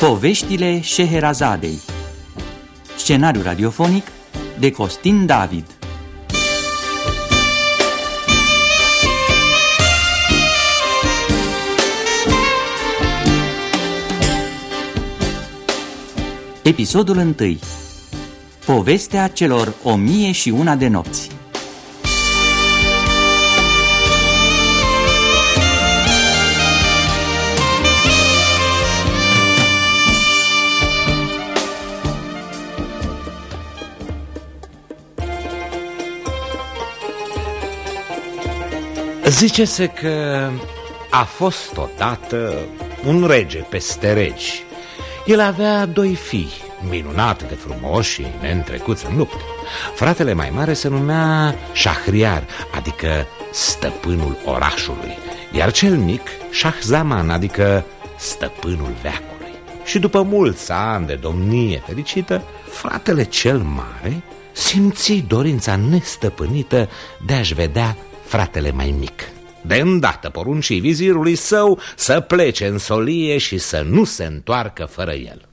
Poveștile Șeherazadei. Scenariu radiofonic de Costin David. Episodul 1. Povestea celor 1001 de nopți. Zice-se că a fost odată un rege peste regi. El avea doi fii, minunat de frumoși și neîntrecuți în luptă. Fratele mai mare se numea Șahriar, adică stăpânul orașului, iar cel mic Șahzaman, adică stăpânul veacului. Și după mulți ani de domnie fericită, fratele cel mare simți dorința nestăpânită de a-și vedea fratele mai mic. De îndată porunci vizirului său să plece în solie și să nu se întoarcă fără el.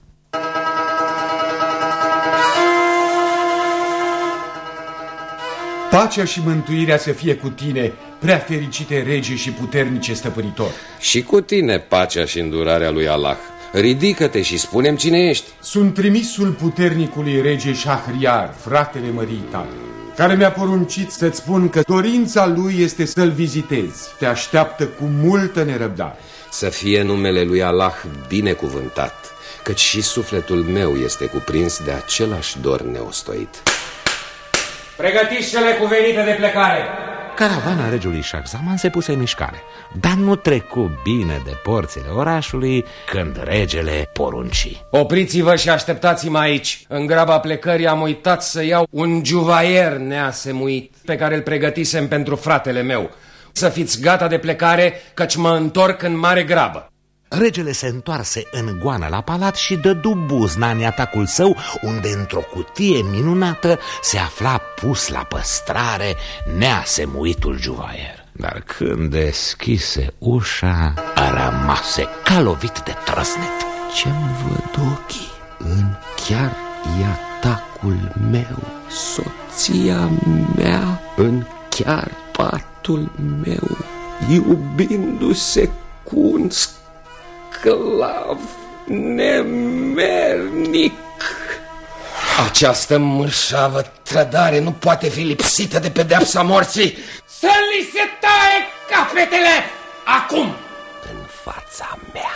Pacea și mântuirea să fie cu tine, prea fericite rege și puternice stăpânitor. Și cu tine pacea și îndurarea lui Allah. Ridică-te și spune-mi cine ești. Sunt trimisul puternicului rege Șahriar, fratele mării tale, care mi-a poruncit să-ți spun că dorința lui este să-l vizitezi. Te așteaptă cu multă nerăbdare. Să fie numele lui Allah binecuvântat, căci și sufletul meu este cuprins de același dor neostoit. Pregătiți cele cuvenite de plecare. Caravana regelui Șahzaman se puse în mișcare, dar nu trecu bine de porțile orașului când regele porunci: Opriți-vă și așteptați-mă aici. În graba plecării am uitat să iau un juvaier neasemuit pe care îl pregătisem pentru fratele meu. Să fiți gata de plecare, căci mă întorc în mare grabă. Regele se întoarse în goană la palat și dădu buzna în atacul său, unde într-o cutie minunată se afla pus la păstrare neasemuitul juvaier. Dar când deschise ușa, rămase ca lovit de trăsnet. Ce-mi văd ochii? În chiar e atacul meu, soția mea, în chiar patul meu, iubindu-se cu un sclav nemernic. Această mărșavă trădare nu poate fi lipsită de pedeapsa morții. Să li se taie capetele acum, în fața mea.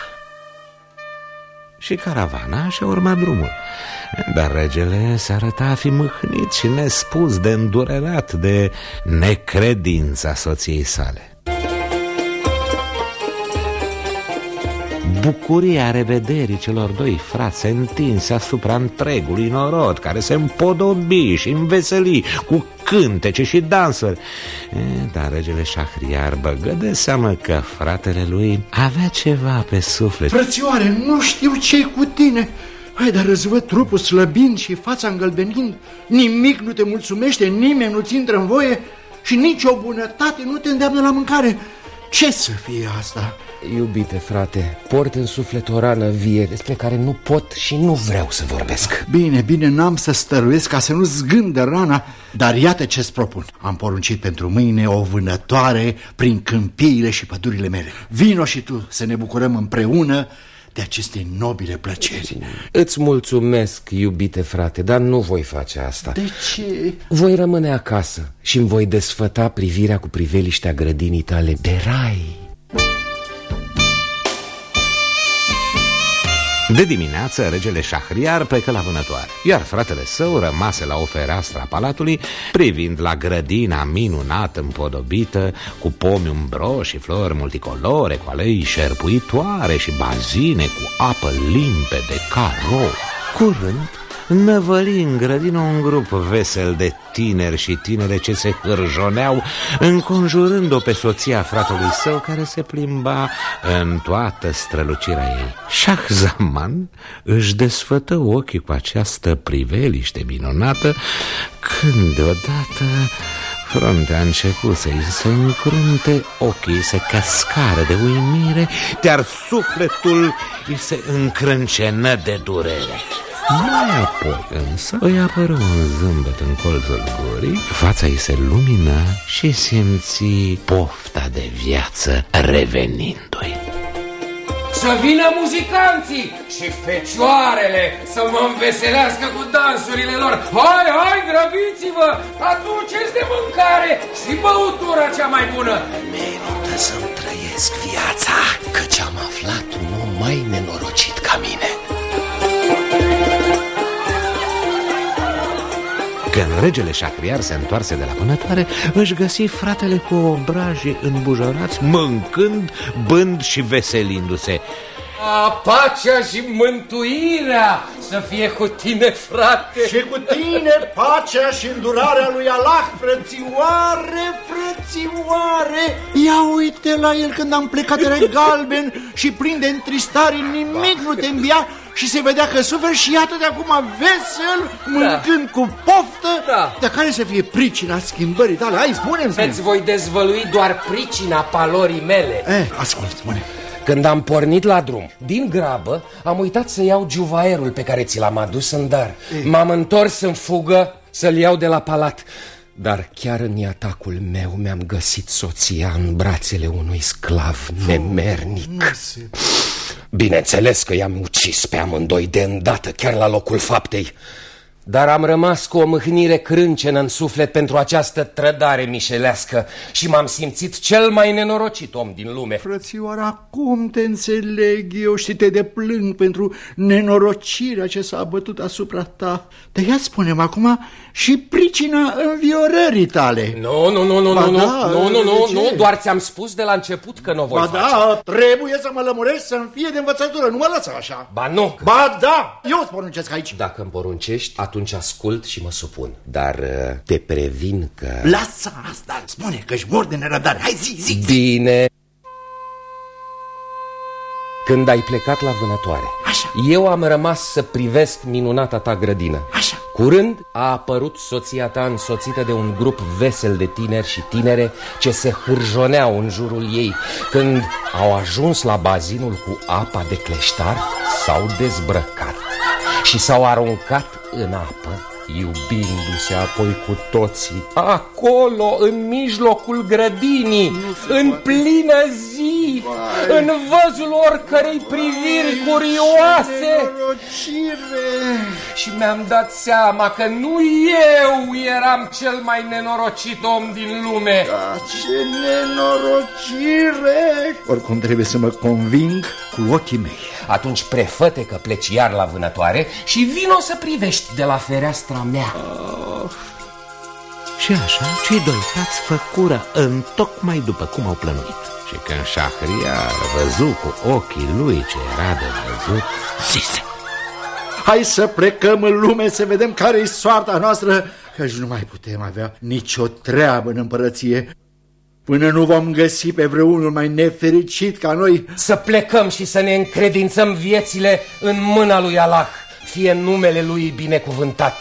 Și caravana și-a urmat drumul. Dar regele se arăta a fi mâhnit și nespus de îndurerat de necredința soției sale. Bucuria revederii celor doi frați se întinse asupra întregului norod, care se împodobi și înveseli cu cântece și dansuri. Dar regele Șahriar băgă de seamă că fratele lui avea ceva pe suflet. Frățioare, nu știu ce-i cu tine. Hai, dar îți văd trupul slăbind și fața îngălbenind. Nimic nu te mulțumește, nimeni nu-ți intră în voie și nicio bunătate nu te îndeamnă la mâncare. Ce să fie asta? Iubite frate, port în suflet o rană vie despre care nu pot și nu vreau să vorbesc. Bine, n-am să stăruiesc ca să nu zgândă rana, dar iată ce-ți propun. Am poruncit pentru mâine o vânătoare prin câmpiile și pădurile mele. Vino și tu să ne bucurăm împreună de aceste nobile plăceri. Îți mulțumesc, iubite frate, dar nu voi face asta. De ce? Voi rămâne acasă și îmi voi desfăta privirea cu priveliștea grădinii tale de rai. De dimineață, regele Șahriar plecă la vânătoare, iar fratele său rămase la o fereastră a palatului, privind la grădina minunată împodobită, cu pomi umbroși și flori multicolore, cu alei șerpuitoare și bazine cu apă limpede ca rouă. Curând, năvăli în grădină un grup vesel de tineri și tinere ce se hârjoneau, înconjurând-o pe soția fratelui său, care se plimba în toată strălucirea ei. Șahzaman își desfătă ochii cu această priveliște minunată, când deodată Fruntea a început să-i se încrunte, ochii se cascară de uimire, iar sufletul îi se încrâncenă de durere. Mai apoi însă îi apără un zâmbet în colțul gurii, fața îi se lumină și simți pofta de viață revenindu-i. Să vină muzicanții și fecioarele să mă înveselească cu dansurile lor. Hai, hai, grăbiți-vă, aduceți de mâncare și băutura cea mai bună. Merită să-mi trăiesc viața, căci am aflat un om mai nenorocit ca mine. Când regele Șahriar se întoarse de la vânătoare, își găsi fratele cu obrajii îmbujorați, mâncând, bând și veselindu-se. Pacea și mântuirea să fie cu tine, frate. Și cu tine pacea și îndurarea lui Allah, frățioare, frățioare. Ia uite la el când am plecat de galben și plin de întristare, nimic nu te îmbia și se vedea că suferi și iată de acum vesel, mâncând cu poftă, de care să fie pricina schimbării tale. Hai, spune-mi. Îți voi dezvălui doar pricina palorii mele. Ascult, spune. Când am pornit la drum, din grabă, am uitat să iau juvaierul pe care ți l-am adus în dar. M-am întors în fugă să-l iau de la palat. Dar chiar în atacul meu mi-am găsit soția în brațele unui sclav nemernic. Bineînțeles că i-am ucis pe amândoi de îndată, chiar la locul faptei. Dar am rămas cu o mâhnire crâncenă în suflet pentru această trădare mișelească și m-am simțit cel mai nenorocit om din lume. Frățioară, acum te înțeleg eu și te deplâng pentru nenorocirea ce s-a abătut asupra ta. Dar ia spune-mi acum și pricina înviorării tale. Nu, doar ți-am spus de la început că nu o voi face. Trebuie să mă lămurești să-mi fie de învățătură, nu mă lăsa așa. Ba nu. Ba da, eu îți poruncesc aici. Dacă îmi poruncești, atunci ascult și mă supun. Dar te previn că... Lasă asta, spune că-și mor de nerăbdare. Hai, zi. Bine. Când ai plecat la vânătoare, așa, eu am rămas să privesc minunata ta grădină. Așa. Curând a apărut soția ta însoțită de un grup vesel de tineri și tinere ce se hârjoneau în jurul ei. Când au ajuns la bazinul cu apa de cleștar, s-au dezbrăcat și s-au aruncat în apă, iubindu-se apoi cu toții, acolo, în mijlocul grădinii, în plină zi, în văzul oricărei priviri curioase. Și mi-am dat seama că nu eu eram cel mai nenorocit om din lume. Ce nenorocire! Oricum trebuie să mă conving cu ochii mei. Atunci prefă-te că pleci iar la vânătoare și vino să privești de la fereastra mea. Și așa, cei doi frați făcură întocmai după cum au plănuit. Și când Șahriar văzu cu ochii lui ce era de văzut, zise: hai să plecăm în lume să vedem care-i soarta noastră, căci nu mai putem avea nicio treabă în împărăție până nu vom găsi pe vreunul mai nefericit ca noi. Să plecăm și să ne încredințăm viețile în mâna lui Allah, fie numele lui binecuvântat.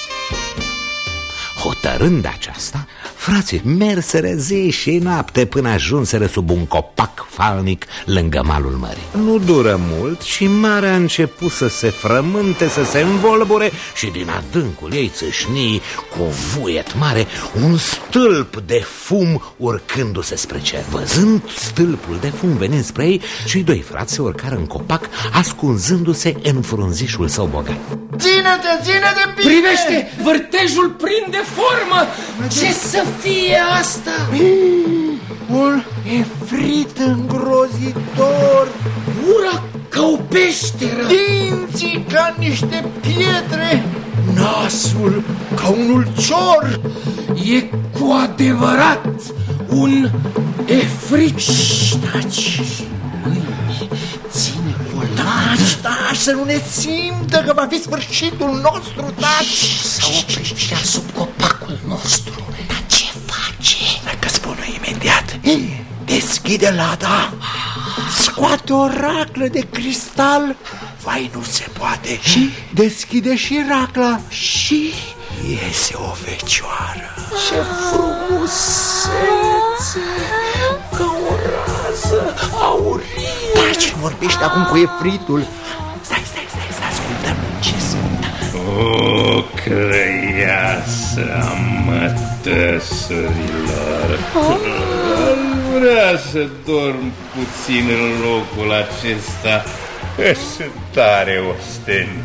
Hotărând aceasta, frații merseră zi și noapte până ajunseră sub un copac falnic lângă malul mării. Nu dură mult și marea a început să se frământe, să se învolbure și din adâncul ei țâșni cu vuiet mare un stâlp de fum urcându-se spre cer. Văzând stâlpul de fum venind spre ei, cei doi frați se urcară în copac, ascunzându-se în frunzișul său bogat. Ține-te bine! Privește, vârtejul prinde formă! Ce să fie asta? Un efrit îngrozitor, gura ca o peșteră, dinții ca niște pietre, nasul ca un ulcior. E cu adevărat un efrit. Taci, mâine, ține colț. Taci, să nu ne simtă că va fi sfârșitul nostru. Taci, să oprește sub copacul nostru. Dar ce face? Dacă spune imediat, deschide lada, scoate o raclă de cristal. Vai, nu se poate. Și deschide și racla. Și iese o fecioară. Ce frumusețe! Ca o rază aurie. Taci, vorbește acum cu efritul. Stai, să ascultăm ce sunt. O crăiasă a mătăsurilor. Ar vrea să dorm puțin în locul acesta. Sunt tare osteni.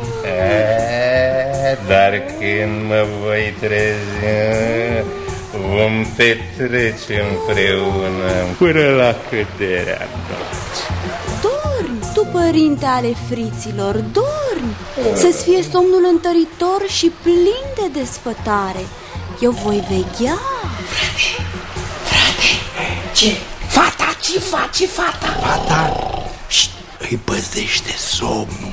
Dar când mă voi trezi, vom petrece împreună până la căderea nopții. Dormi, tu, părinte ale friților, dormi. Să-ți fie somnul întăritor și plin de desfătare. Eu voi veghea. Frate, ce? Fata, ce face fata? Fata îi păzește somnul.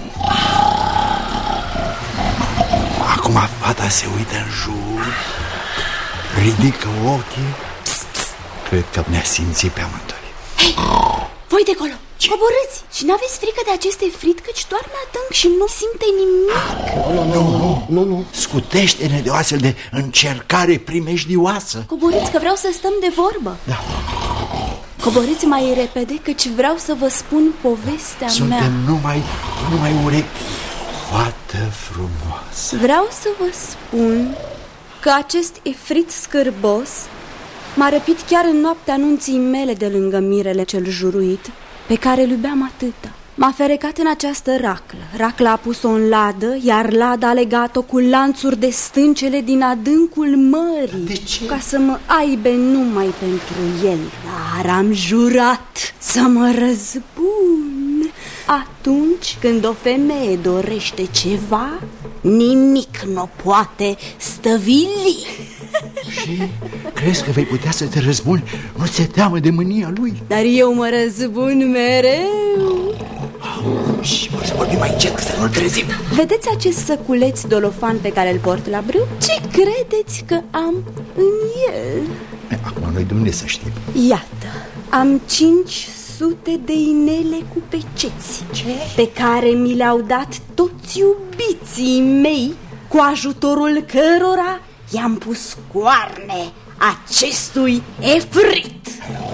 Acum fata se uită în jur, ridică ochii. Cred că ne-a simțit pe amândoi. Hei, voi de acolo, coborâți și n-aveți frică de aceste frit, căci doarme adânc și nu simte nimic. Nu. Scutește-ne de o astfel de încercare primejdioasă. Coborâți că vreau să stăm de vorbă. Da. Coborâți mai repede, căci vreau să vă spun povestea mea. Suntem numai urechi. Fată frumoasă. Vreau să vă spun că acest efrit scârbos m-a răpit chiar în noaptea anunții mele de lângă mirele cel juruit, pe care îl iubeam atâta. M-a ferecat în această raclă. Racla a pus-o în ladă, iar lada a legat-o cu lanțuri de stâncele din adâncul mării. De ce? Ca să mă aibă numai pentru el. Dar am jurat să mă răzbun. Atunci când o femeie dorește ceva, nimic nu poate stăvili. Și crezi că vei putea să te răzbuni? Nu ți-e teamă de mânia lui? Dar eu mă răzbun mereu. Și vor să vorbim mai încet, să nu-l trezim. Vedeți acest săculeț dolofan pe care îl port la brâu? Ce credeți că am în el? Acum noi de unde să știm? Iată, am 500 de inele cu peceți. Ce? Pe care mi le-au dat toți iubiții mei, cu ajutorul cărora i-am pus coarne acestui efrit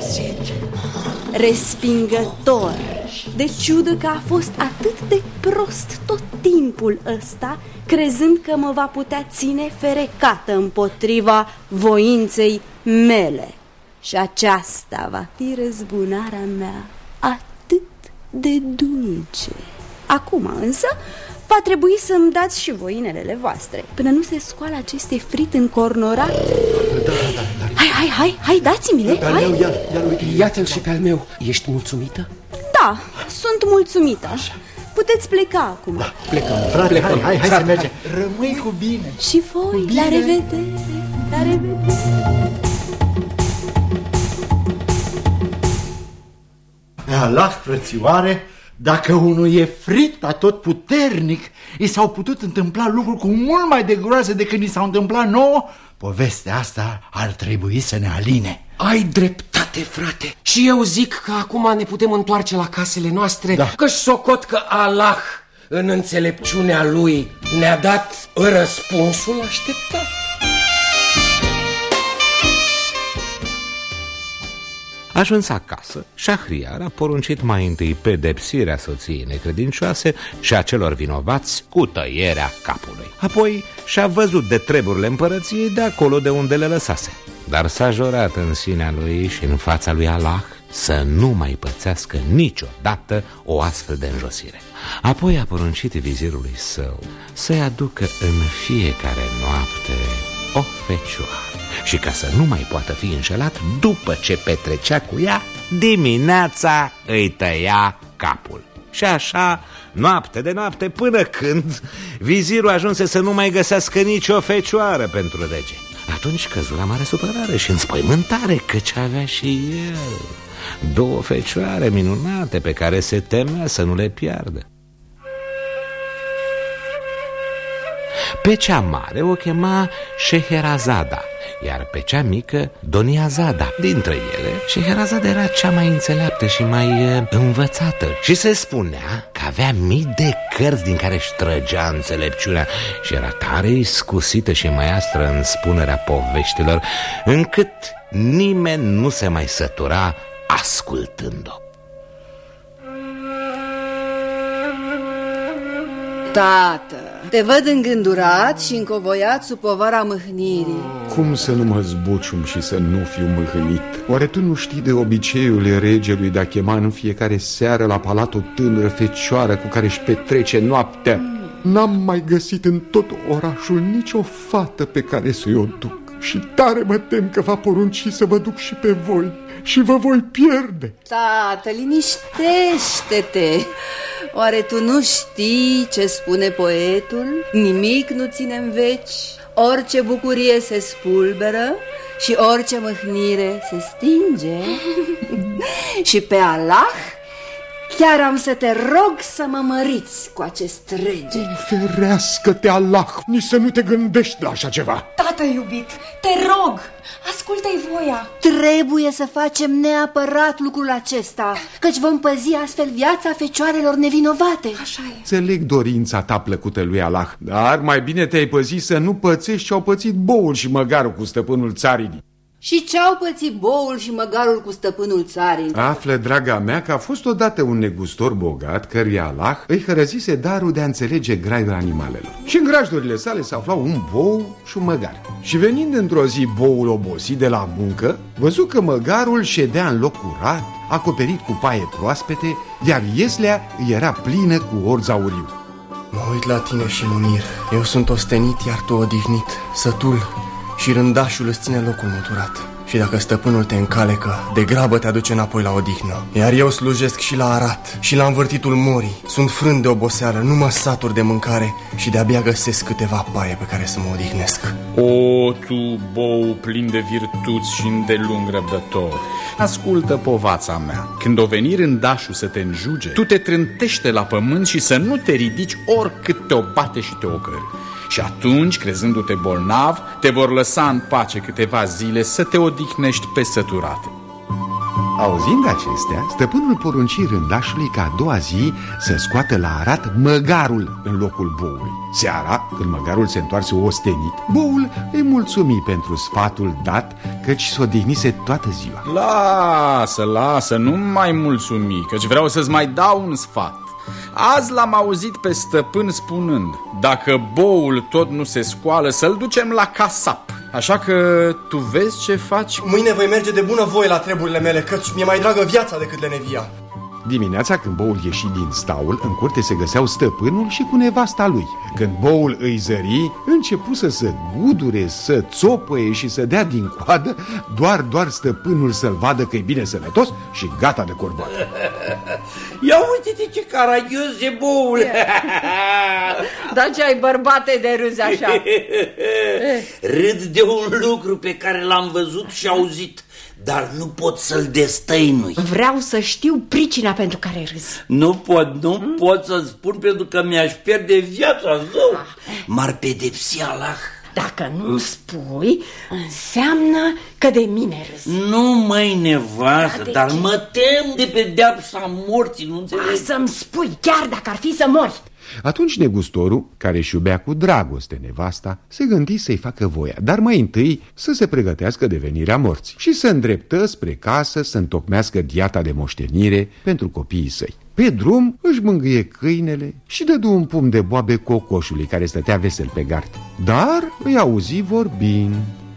respingător. De ciudă că a fost atât de prost tot timpul ăsta, crezând că mă va putea ține ferecată împotriva voinței mele. Și aceasta va fi răzbunarea mea atât de dulce. Acum însă va trebui să-mi dați și voi inelele voastre, până nu se scoală aceste frit încornorat. Da. Hai, dați-mi-le, hai. Iată-l și pe al meu. Ești mulțumită? Da, sunt mulțumită. Așa. Puteți pleca acum. Da, plecăm. Frate, hai să mergem. Rămâi cu bine. Și voi, la revedere. La revedere. Allah, frățioare, dacă unui efrit atotputernic i s-au putut întâmpla lucruri cu mult mai de groază decât ni s-au întâmplat nouă, povestea asta ar trebui să ne aline. Ai dreptate, frate. Și eu zic că acum ne putem întoarce la casele noastre, da. Că-și socot că Allah, în înțelepciunea lui, ne-a dat răspunsul așteptat. Ajuns acasă, Șahriar a poruncit mai întâi pedepsirea soției necredincioase și a celor vinovați cu tăierea capului. Apoi și-a văzut de treburile împărăției de acolo de unde le lăsase. Dar s-a jurat în sinea lui și în fața lui Allah să nu mai pățească niciodată o astfel de înjosire. Apoi a poruncit vizirului său să-i aducă în fiecare noapte o fecioară și ca să nu mai poată fi înșelat, după ce petrecea cu ea, dimineața îi tăia capul. Și așa, noapte de noapte, până când vizirul ajunse să nu mai găsească nicio fecioară pentru rege. Atunci căzu la mare supărare și înspăimântare, căci avea și el 2 fecioare minunate pe care se temea să nu le piardă. Pe cea mare o chema Scheherazada, iar pe cea mică Doniazada. Dintre ele, Scheherazade era cea mai înțeleaptă și mai învățată și se spunea că avea mii de cărți din care își trăgea înțelepciunea și era tare iscusită și maiastră în spunerea poveștilor, încât nimeni nu se mai sătura ascultând-o. Tată, te văd îngândurat și încovoiat sub povara mâhnirii. Cum să nu mă zbucium și să nu fiu mâhnit? Oare tu nu știi de obiceiul regelui de a chema în fiecare seară la palat o tânără fecioară cu care își petrece noaptea? N-am mai găsit în tot orașul nicio fată pe care să-i o duc și tare mă tem că va porunci să vă duc și pe voi și vă voi pierde. Tată, liniștește-te. Oare tu nu știi ce spune poetul? Nimic nu ține în veci, orice bucurie se spulberă și orice mâhnire se stinge. Și pe Allah chiar am să te rog să mă măriți cu acest rege. Ferească-te Allah, nici să nu te gândești la așa ceva. Tată iubit, te rog, ascultă-i voia. Trebuie să facem neapărat lucrul acesta, căci vom păzi astfel viața fecioarelor nevinovate. Așa e. Înțeleg dorința ta plăcută lui Allah, dar mai bine te-ai păzi să nu pățești ce au pățit boul și măgarul cu stăpânul țarinii. Și ce-au pățit boul și măgarul cu stăpânul țarii? Află, draga mea, că a fost odată un negustor bogat căruia Allah îi hărăzise darul de a înțelege graiul animalelor. Și în grajdurile sale se aflau un bou și un măgar. Și venind într-o zi boul obosit de la muncă, văzu că măgarul ședea în loc curat, acoperit cu paie proaspete, iar ieslea îi era plină cu orz auriu. Mă uit la tine și Munir, eu sunt ostenit, iar tu odihnit, sătul, și rândașul îți ține locul muturat. Și dacă stăpânul te încalecă, de grabă te aduce înapoi la odihnă. Iar eu slujesc și la arat și la învârtitul morii. Sunt frânt de oboseală, nu mă satur de mâncare și de-abia găsesc câteva paie pe care să mă odihnesc. O, tu, bou plin de virtuți și îndelung răbdător, ascultă povața mea. Când o veni rândașul să te înjuge, tu te trântește la pământ și să nu te ridici oricât te-o bate și te ocări. Și atunci, crezându-te bolnav, te vor lăsa în pace câteva zile să te odihnești pe săturate. Auzind acestea, stăpânul porunci rândașului ca a doua zi să scoată la arat măgarul în locul boului. Seara, când măgarul se întoarse ostenit, boul îi mulțumi pentru sfatul dat, căci s-o odihnise toată ziua. Lasă, nu mai mulțumi, căci vreau să-ți mai dau un sfat. Azi l-am auzit pe stăpân spunând: dacă boul tot nu se scoală, să-l ducem la casap. Așa că tu vezi ce faci? Mâine voi merge de bună voie la treburile mele, căci mi-e mai dragă viața decât lenevia. Dimineața, când boul ieși din staul, în curte se găseau stăpânul și cu nevasta lui. Când boul îi zări, începu să gudure, să țopăie și să dea din coadă, doar stăpânul să-l vadă că e bine sănătos și gata de corvoat. Ia uite-te ce caragios e boul! Dar ce ai, bărbate, de râzi așa? Râd de un lucru pe care l-am văzut și auzit, dar nu pot să-l destăinui. Vreau să știu pricina pentru care râzi. Nu pot să spun, pentru că mi-aș pierde viața, zău. M-ar pedepsi Allah. Dacă nu spui, înseamnă că de mine râzi. Nu, măi, nevastă, dar mă tem de pedeapsa morții, nu înțelegi? Să-mi spui, chiar dacă ar fi să mori. Atunci negustorul, care își iubea cu dragoste nevasta, se gândi să-i facă voia, dar mai întâi să se pregătească de venirea morții și se îndreptă spre casă să întocmească diata de moștenire pentru copiii săi. Pe drum își mângâie câinele și dădu un pumn de boabe cocoșului care stătea vesel pe gard, dar îi auzi vorbind.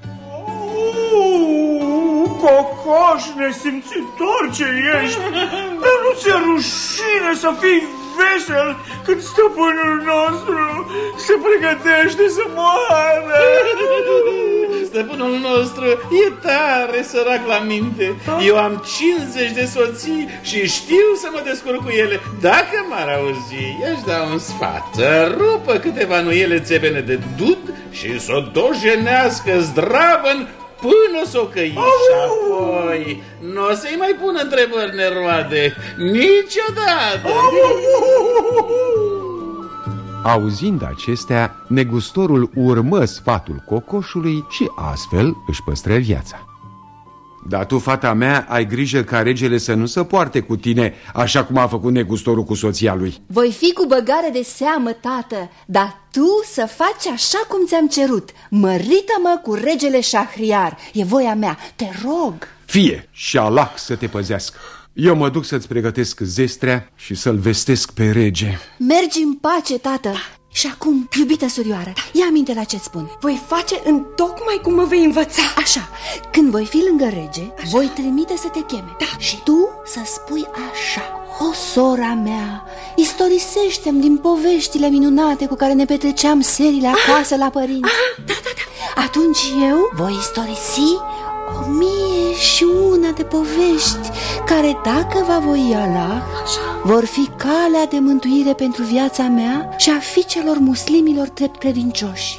Cocoș nesimțitor ce ești, dar nu ți-e rușine să fii vesel când stăpânul nostru se pregătește să moară? Stăpânul nostru e tare sărac la minte. Eu am 50 de soții și știu să mă descurc cu ele. Dacă m-ar auzi, i-aș da un sfat: să rupă câteva nuiele țepene de dud și să o dojenească zdravăn până s-o căi. Și apoi nu o să-i mai pună întrebări neroade niciodată. Auzind acestea, negustorul urmă sfatul cocoșului și astfel își păstră viața. Dar tu, fata mea, ai grijă ca regele să nu se poarte cu tine așa cum a făcut negustorul cu soția lui. Voi fi cu băgare de seamă, tată, dar tu să faci așa cum ți-am cerut. Mărită-mă cu regele Șahriar, e voia mea, te rog. Fie, și Allah să te păzească. Eu mă duc să-ți pregătesc zestrea și să-l vestesc pe rege. Mergi în pace, tată. Și acum, iubită surioară, ia aminte la ce-ți spun. Voi face întocmai cum mă vei învăța. Așa, când voi fi lângă rege, voi trimite să te cheme. Da. Și tu să spui așa: o, sora mea, istorisește-mi din poveștile minunate cu care ne petreceam serile acasă la părinți. Da. Atunci eu voi istorisi 1001 de povești care, dacă va voi Allah, vor fi calea de mântuire pentru viața mea și a fiicelor muslimilor drept credincioși.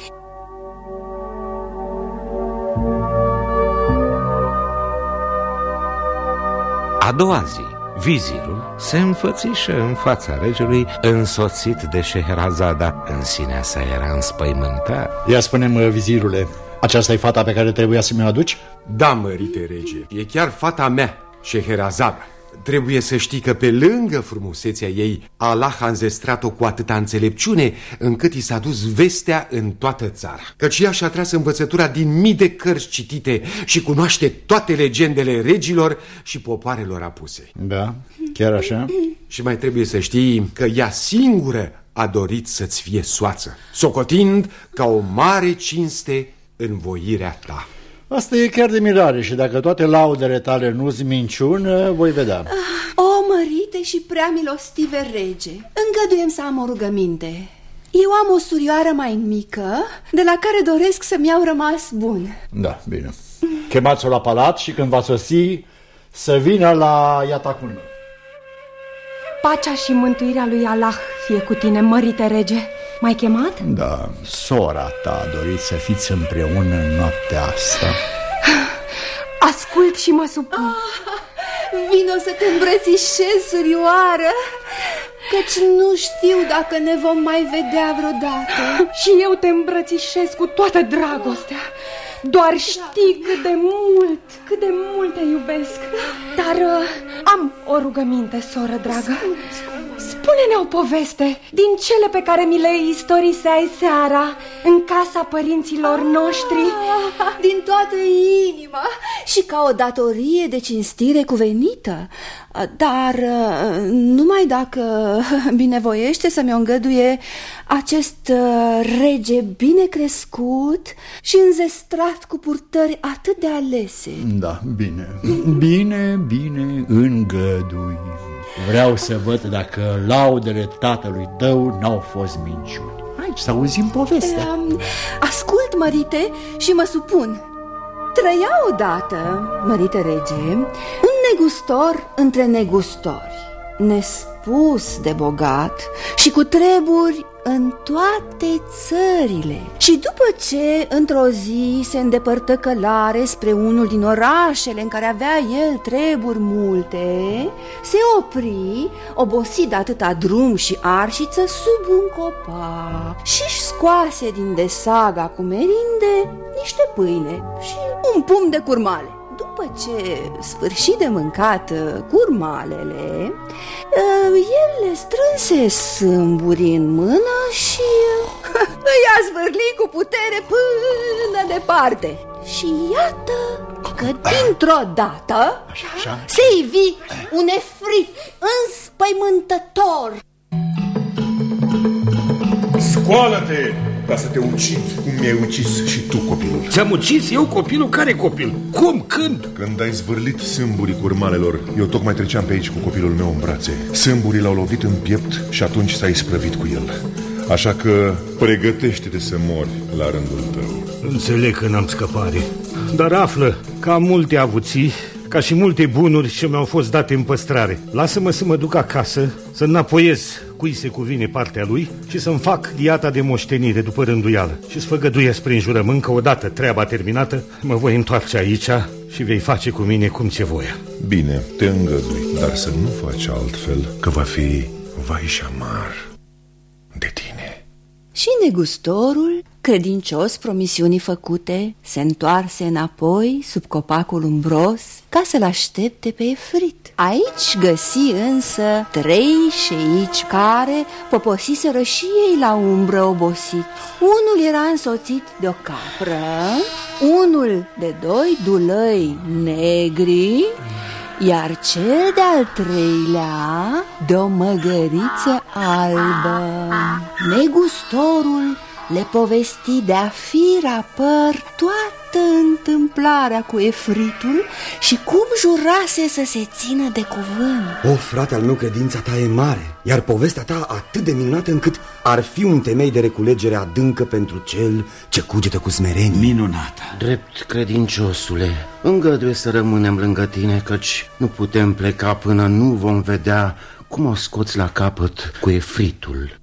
A doua zi, vizirul se înfățișă în fața regelui, însoțit de Scheherazada. În sinea sa era înspăimântat. Ia spune-mi, vizirule, aceasta e fata pe care trebuia să mi-o aduci? Da, mărite rege, e chiar fata mea, Scheherazada. Trebuie să știi că pe lângă frumusețea ei, Allah a înzestrat-o cu atâta înțelepciune încât i s-a dus vestea în toată țara. Căci ea și-a tras învățătura din mii de cărți citite și cunoaște toate legendele regilor și popoarelor apuse. Da, chiar așa? Și mai trebuie să știi că ea singură a dorit să-ți fie soață, socotind ca o mare cinste în voirea ta. Asta e chiar de mirare și dacă toate laudele tale nu-s minciună, voi vedea. O, mărite și prea milostive rege, îngăduiem să am o rugăminte. Eu am o surioară mai mică, de la care doresc să-mi iau rămas bun. Da, bine. Chemați-o la palat și când va sosi, să vină la iatacul meu. Pacea și mântuirea lui Allah fie cu tine, mărite rege. M-ai chemat? Da, sora ta a dorit să fiți împreună în noaptea asta. Ascult și mă supun. Vino să te îmbrățișez, surioară, căci nu știu dacă ne vom mai vedea vreodată. Și eu te îmbrățișez cu toată dragostea. Doar știi cât de mult te iubesc. Dar am o rugăminte, soră dragă. Spune-ne o poveste din cele pe care mi le istoriseai seara în casa părinților noștri. Din toată inima și ca o datorie de cinstire cuvenită. Dar numai dacă binevoiește să mi-o îngăduie acest rege bine crescut și înzestrat cu purtări atât de alese. Da, bine, îngădui. Vreau să văd dacă laudele tatălui tău n-au fost minciuni. Hai să auzim povestea. Ascult, mărite, și mă supun. Trăia odată, mărite rege, un negustor între negustori, nespus de bogat și cu treburi în toate țările. Și după ce într-o zi se îndepărtă călare spre unul din orașele în care avea el treburi multe, se opri, obosit de atâta drum și arșiță, sub un copac și-și scoase din desaga cu merinde niște pâine și un pumn de curmale. După ce sfârși de mâncat curmalele, el le strânse sâmburii în mână și îi a zvârlit cu putere până departe. Și iată că dintr-o dată se ivi un efrit înspăimântător. Scoală-te ca să te ucid cum mi-ai ucis și tu copilul. Ți-am ucis eu copilul? Care copil? Cum? Când? Când ai zvârlit sâmburii curmalelor, eu tocmai treceam pe aici cu copilul meu în brațe. Sâmburii l-au lovit în piept și atunci s-a isprăvit cu el. Așa că pregătește-te să mori la rândul tău. Înțeleg că n-am scăpare, dar află că am multe avuții, ca și multe bunuri ce mi-au fost date în păstrare. Lasă-mă să mă duc acasă, să înapoiez cui se cuvine partea lui și să-mi fac diata de moștenire după rânduială. Și-ți făgăduiesc prin jurământ că odată treaba terminată, mă voi întoarce aici și vei face cu mine cum ți-e voia. Bine, te îngădui, dar să nu faci altfel, că va fi vai și amar de tine. Și negustorul, credincios promisiunii făcute, se întoarse înapoi sub copacul umbros ca să-l aștepte pe Efrit. Aici găsi însă 3 șeici care poposiseră și ei la umbră obosit. Unul era însoțit de o capră, unul de 2 dulăi negri, iar cel de-al 3-lea de o măgăriță albă. Negustorul le povesti de-a firapăr toată întâmplarea cu Efritul și cum jurase să se țină de cuvânt. O, frate al meu, credința ta e mare, iar povestea ta atât de minunată încât ar fi un temei de reculegere adâncă pentru cel ce cugetă cu smerenie. Minunată. Drept credinciosule, îngăduie să rămânem lângă tine, căci nu putem pleca până nu vom vedea cum o scoți la capăt cu Efritul.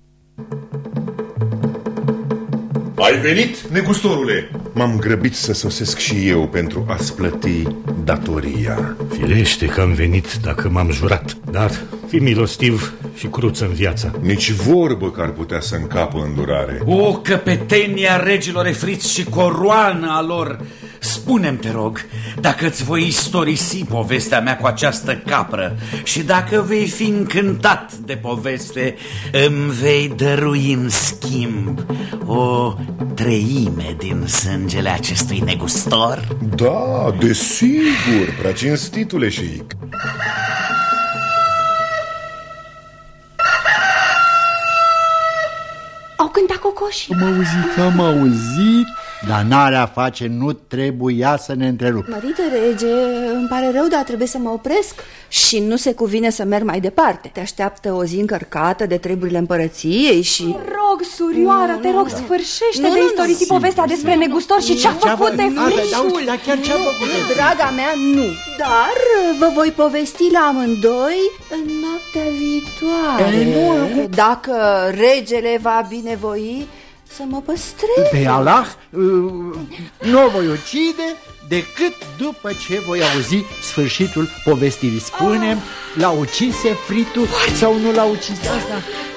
Ai venit, negustorule? M-am grăbit să sosesc și eu pentru a-ți plăti datoria. Firește că am venit dacă m-am jurat, dar fi milostiv și cruță în viața. Nici vorbă că ar putea să încapă îndurare. O căpetenia regilor Efriți și coroană a lor, spune-mi, te rog, dacă îți voi istorisi povestea mea cu această capră și dacă vei fi încântat de poveste, îmi vei dărui în schimb o 1/3 din sângele acestui negustor? Da, desigur, prea cinstitule șeic. Au cântat cocoșii. Am auzit, dar n-are a face, nu trebuia să ne întrerup. Mărite rege, îmi pare rău, dar trebuie să mă opresc și nu se cuvine să merg mai departe. Te așteaptă o zi încărcată de treburile împărăției și... Rog, surioară, te rog, sfârșește de istorisi povestea despre negustor și ce-a făcut Efritul. Dar chiar ce-a făcut? Draga mea, nu. Dar vă voi povesti la amândoi în noaptea viitoare. Dacă regele va binevoi să mă păstrez. Pe Allah nu o voi ucide decât după ce voi auzi sfârșitul povestirii. Spune-mi, l-a ucis Efritul sau nu l-a ucis? Asta.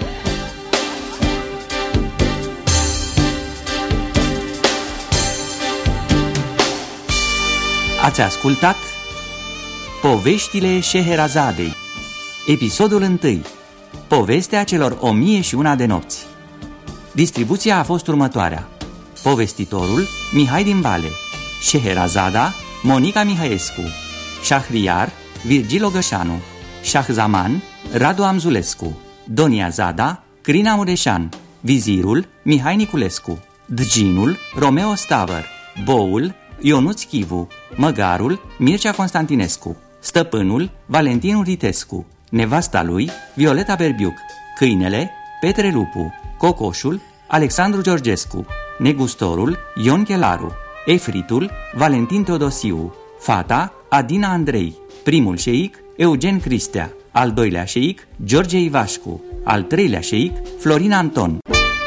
Ați ascultat Poveștile Șeherazadei, episodul 1, povestea celor 1001 de nopți. Distribuția a fost următoarea: povestitorul Mihai din Vale, Șeherazada Monica Mihaescu, Șahriar Virgil Ogășanu, Șahzaman Radu Amzulescu, Doniazada Crina Mureșan, Vizirul Mihai Niculescu, Dginul Romeo Stavăr, Boul Ionuț Chivu, Măgarul Mircea Constantinescu, Stăpânul Valentin Uritescu, nevasta lui Violeta Berbiuc, Câinele Petre Lupu, Cocoșul Alexandru Georgescu, negustorul Ion Chelaru, Efritul Valentin Teodosiu, fata Adina Andrei, primul șeic Eugen Cristea, al doilea șeic George Ivașcu, al treilea șeic Florin Anton.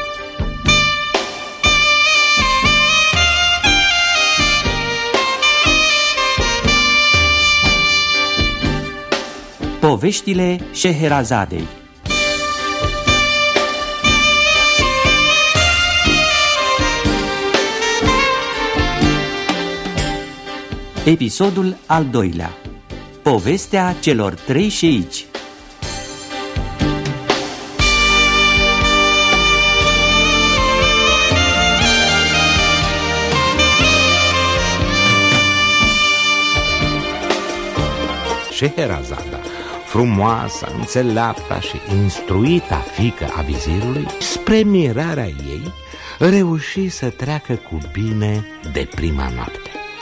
Poveștile Șeherazadei. Episodul al 2-lea. Povestea celor 3 șeici. Șeherazada, frumoasa, înțeleapta și instruita fiică a vizirului, spre mirarea ei, reuși să treacă cu bine de prima noapte.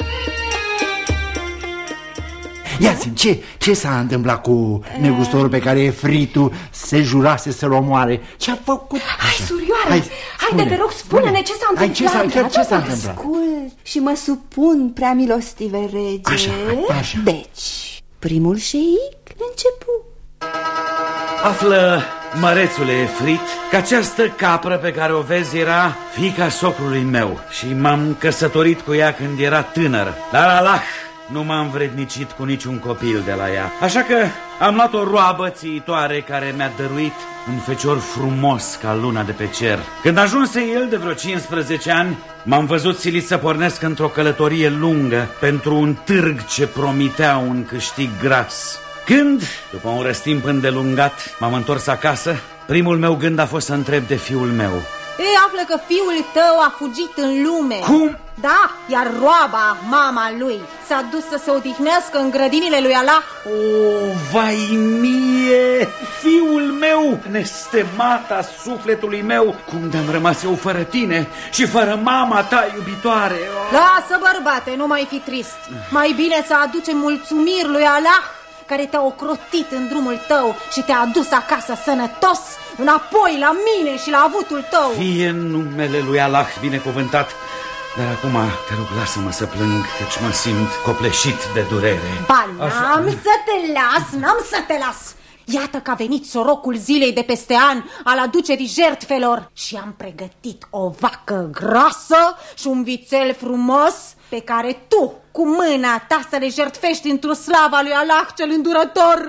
Ia-ți, ce s-a întâmplat cu negustorul pe care Efritul se jurase să-l omoare? Ce-a făcut? Hai, surioară, haide, te rog, spune-ne ce s-a întâmplat. Ce s-a întâmplat? Ascult și mă supun, prea milostive rege. Așa. Deci, primul șeic începu. Află, mărețule Efrit, că această capră pe care o vezi era fiica socrului meu și m-am căsătorit cu ea când era tânăr. Dar Allah nu m-am vrednicit cu niciun copil de la ea. Așa că am luat o roabă țiitoare care mi-a dăruit un fecior frumos ca luna de pe cer. Când ajunse el de vreo 15 ani, m-am văzut silit să pornesc într-o călătorie lungă pentru un târg ce promitea un câștig gras. Când, după un răstimp îndelungat, m-am întors acasă, primul meu gând a fost să întreb de fiul meu. Ei, află că fiul tău a fugit în lume. Cum? Da, iar roaba, mama lui, s-a dus să se odihnească în grădinile lui Allah. Vai mie, fiul meu, nestemata sufletului meu, cum de-am rămas eu fără tine și fără mama ta iubitoare. Lasă, bărbate, nu mai fi trist. Mai bine să aducem mulțumiri lui Allah, care te-a ocrotit în drumul tău și te-a adus acasă sănătos, înapoi la mine și la avutul tău. Fie în numele lui Allah binecuvântat. Dar acum, te rog, lasă-mă să plâng, căci mă simt copleșit de durere. Ba, n-am să te las, n-am să te las. Iată că a venit sorocul zilei de peste an al aducerii jertfelor și am pregătit o vacă grasă și un vițel frumos pe care tu, cu mâna ta, să le jertfești într-o slava lui Allah cel îndurător.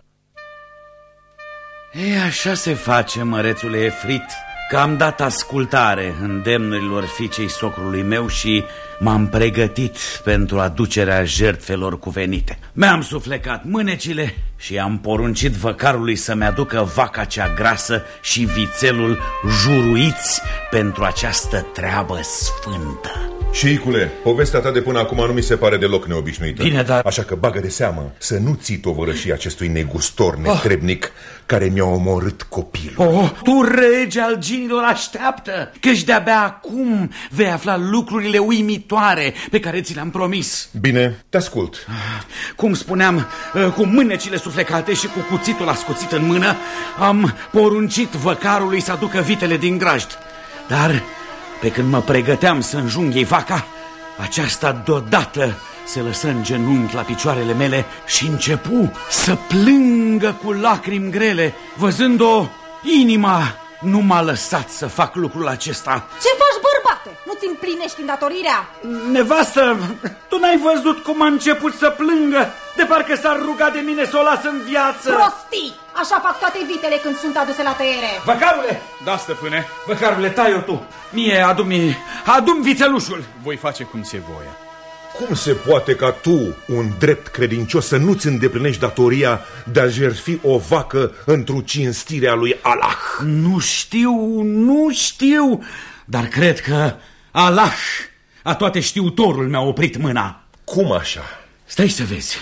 E, așa se face, mărețule Efrit, că am dat ascultare îndemnurilor fiicei socrului meu și m-am pregătit pentru aducerea jertfelor cuvenite. Mi-am suflecat mânecile și am poruncit văcarului să-mi aducă vaca cea grasă și vițelul juruiți pentru această treabă sfântă. Șeicule, povestea ta de până acum nu mi se pare deloc neobișnuită. Bine, dar... Așa că bagă de seamă să nu ții tovărășia acestui negustor netrebnic care mi-a omorât copilul. Tu, rege al ginilor, așteaptă, căci de-abia acum vei afla lucrurile uimitoare pe care ți le-am promis. Bine, te ascult. Cum spuneam, cu mânecile suflecate și cu cuțitul ascuțit în mână, am poruncit văcarului să aducă vitele din grajd. Dar... pe când mă pregăteam să înjunghei vaca, aceasta deodată se lăsă în genunchi la picioarele mele și începu să plângă cu lacrimi grele. Văzând-o, inima nu m-a lăsat să fac lucrul acesta. Ce faci, bărbate? Nu-ți împlinești îndatorirea? Nevastă, tu n-ai văzut cum a început să plângă? De parcă s-ar ruga de mine să o las în viață. Prostii! Așa fac toate vitele când sunt aduse la tăiere. Văcarule! Da, stăpâne. Văcarule, tai-o tu. Mie adu-mi vițelușul. Voi face cum se voie. Cum se poate ca tu, un drept credincios, să nu-ți îndeplinești datoria de a jertfi o vacă într-o cinstire a lui Allah? Nu știu, dar cred că Allah, a toate știutorul, mi-a oprit mâna. Cum așa? Stai să vezi.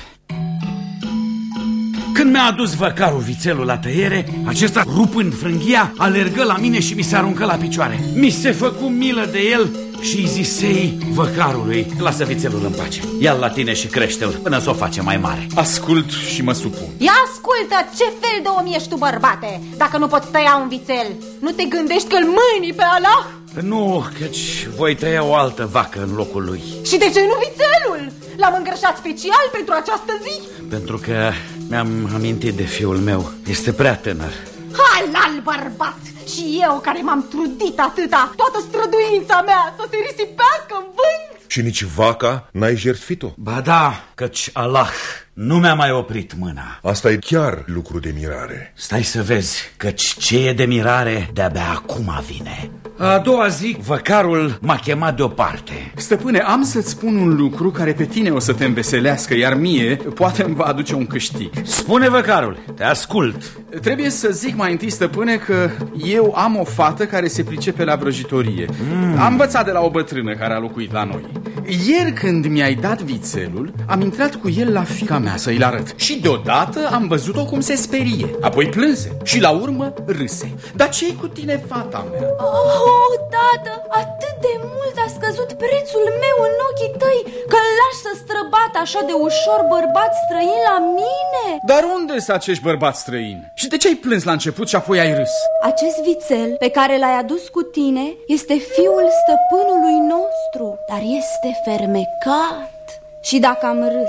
Când mi-a adus văcarul vițelul la tăiere, acesta, rupând frânghia, alergă la mine și mi se aruncă la picioare. Mi se făcu milă de el și îi zisei văcarului: lasă vițelul în pace, ia-l la tine și crește-l până s-o face mai mare. Ascult și mă supun. Ia ascultă, ce fel de om ești tu, bărbate, dacă nu poți tăia un vițel? Nu te gândești că-l mâini pe Allah? Nu, căci voi tăia o altă vacă în locul lui. Și de ce nu vițelul? L-am îngrășat special pentru această zi. Pentru că mi-am amintit de fiul meu. Este prea tânăr. Halal, bărbat! Și eu, care m-am trudit atâta, toată străduința mea să se risipească în vânt. Și nici vaca n-ai jertfit-o? Ba da, căci Allah nu mi-a mai oprit mâna. Asta e chiar lucru de mirare. Stai să vezi, căci ce e de mirare de-abia acum vine. A doua zi, văcarul m-a chemat deoparte. Stăpâne, am să-ți spun un lucru care pe tine o să te înveselească, iar mie poate îmi va aduce un câștig. Spune, văcarul, te ascult. Trebuie să zic mai întâi, stăpâne, că eu am o fată care se pricepe la vrăjitorie. Am învățat de la o bătrână care a locuit la noi. Ieri când mi-ai dat vițelul, am intrat cu el la fiica mea să-i arăt. Și deodată am văzut-o cum se sperie. Apoi plânse și la urmă râse. Dar ce-i cu tine, fata mea? Oh, tată, atât de mult a scăzut prețul meu în ochii tăi, că îl lași să străbată așa de ușor bărbați străini la mine. Dar unde sunt acești bărbați străini? Și de ce ai plâns la început și apoi ai râs? Acest vițel pe care l-ai adus cu tine este fiul stăpânului nostru, dar este fermecat. Și dacă am râs,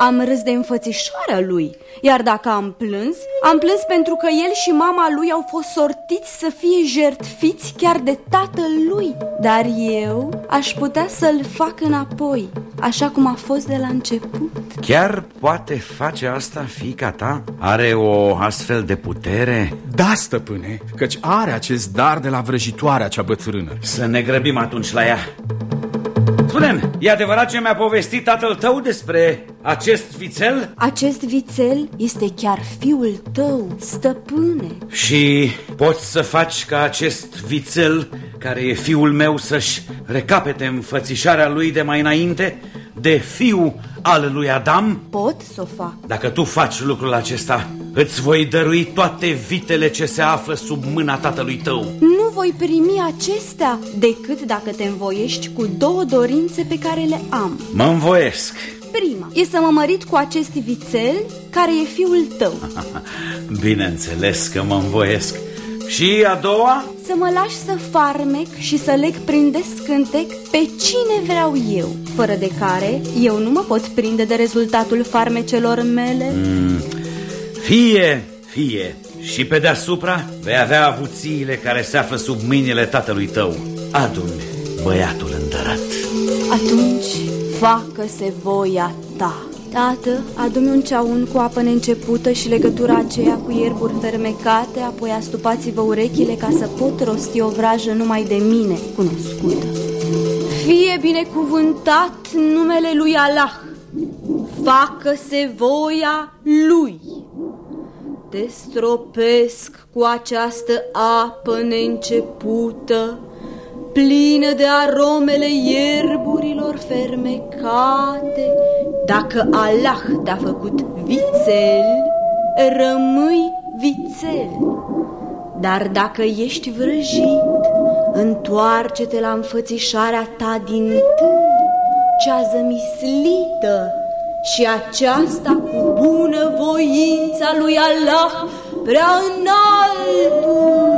am râs de înfățișarea lui. Iar dacă am plâns pentru că el și mama lui au fost sortiți să fie jertfiți chiar de tatăl lui. Dar eu aș putea să-l fac înapoi, așa cum a fost de la început. Chiar poate face asta fiica ta? Are o astfel de putere? Da, stăpâne, căci are acest dar de la vrăjitoarea cea bătrână. Să ne grăbim atunci la ea. Spune-mi, e adevărat ce mi-a povestit tatăl tău despre acest vițel? Acest vițel este chiar fiul tău, stăpâne. Și poți să faci ca acest vițel, care e fiul meu, să-și recapete înfățișarea lui de mai înainte, de fiu al lui Adam? Pot să o fac. Dacă tu faci lucrul acesta, îți voi dărui toate vitele ce se află sub mâna tatălui tău. Nu voi primi acestea decât dacă te învoiești cu 2 dorințe pe care le am. Mă învoiesc. Prima e să mă mărit cu acest vițel care e fiul tău. Bineînțeles că mă învoiesc. Și a doua? Să mă lași să farmec și să leg prin descântec pe cine vreau eu, fără de care eu nu mă pot prinde de rezultatul farmecelor mele. Fie. Și pe deasupra vei avea avuțiile care se află sub mâinile tatălui tău. Adu-mi băiatul îndărat. Atunci facă-se voia ta. Tată, adu-mi un ceaun cu apă neîncepută și legătura aceea cu ierburi fermecate, apoi astupați-vă urechile ca să pot rosti o vrajă numai de mine cunoscută. Fie binecuvântat numele lui Allah, facă-se voia lui. Te stropesc cu această apă neîncepută, plină de aromele ierburilor fermecate. Dacă Allah te-a făcut vițel, rămâi vițel. Dar dacă ești vrăjit, întoarce-te la înfățișarea ta dintâi, cea zămislită, și aceasta cu bună voința lui Allah prea înaltul.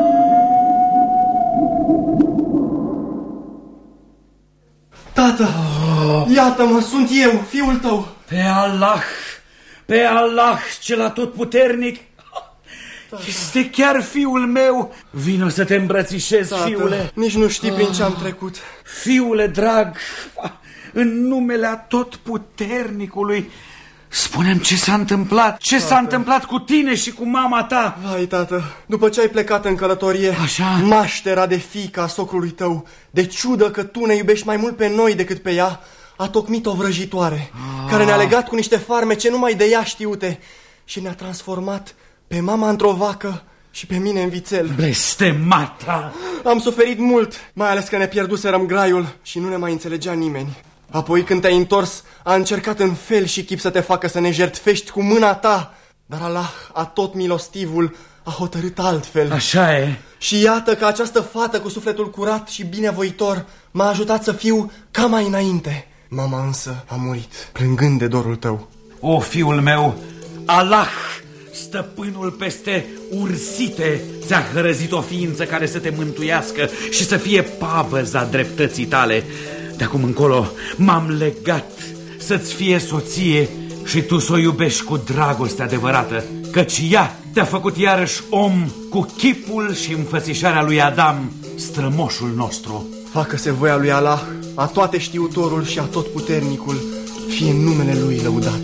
Tată, iată-mă, sunt eu, fiul tău. Pe Allah, cel atotputernic, este chiar fiul meu. Vino să te îmbrățișez, tată, fiule. Nici nu știi prin ce am trecut. Fiule drag, în numele atotputernicului, spune-mi ce s-a întâmplat. Ce s-a întâmplat cu tine și cu mama ta? Vai, tată, după ce ai plecat în călătorie, maștera de fiica a socrului tău, de ciudă că tu ne iubești mai mult pe noi decât pe ea, a tocmit o vrăjitoare care ne-a legat cu niște farmece numai de ea știute și ne-a transformat pe mama într-o vacă și pe mine în vițel. Blestemata! Am suferit mult, mai ales că ne pierduserăm graiul și nu ne mai înțelegea nimeni. Apoi când te-ai întors, a încercat în fel și chip să te facă să ne jertfești cu mâna ta, dar Allah, atot milostivul, a hotărât altfel. Așa e. Și iată că această fată cu sufletul curat și binevoitor m-a ajutat să fiu ca mai înainte. Mama însă a murit, plângând de dorul tău. O, fiul meu, Allah, stăpânul peste ursite, ți-a hărăzit o ființă care să te mântuiască și să fie pavăza dreptății tale. De acum încolo m-am legat să-ți fie soție și tu să o iubești cu dragoste adevărată, căci ea te-a făcut iarăși om cu chipul și înfățișarea lui Adam, strămoșul nostru. Facă-se voia lui Allah, a toate știutorul și a tot puternicul, fie în numele lui lăudat.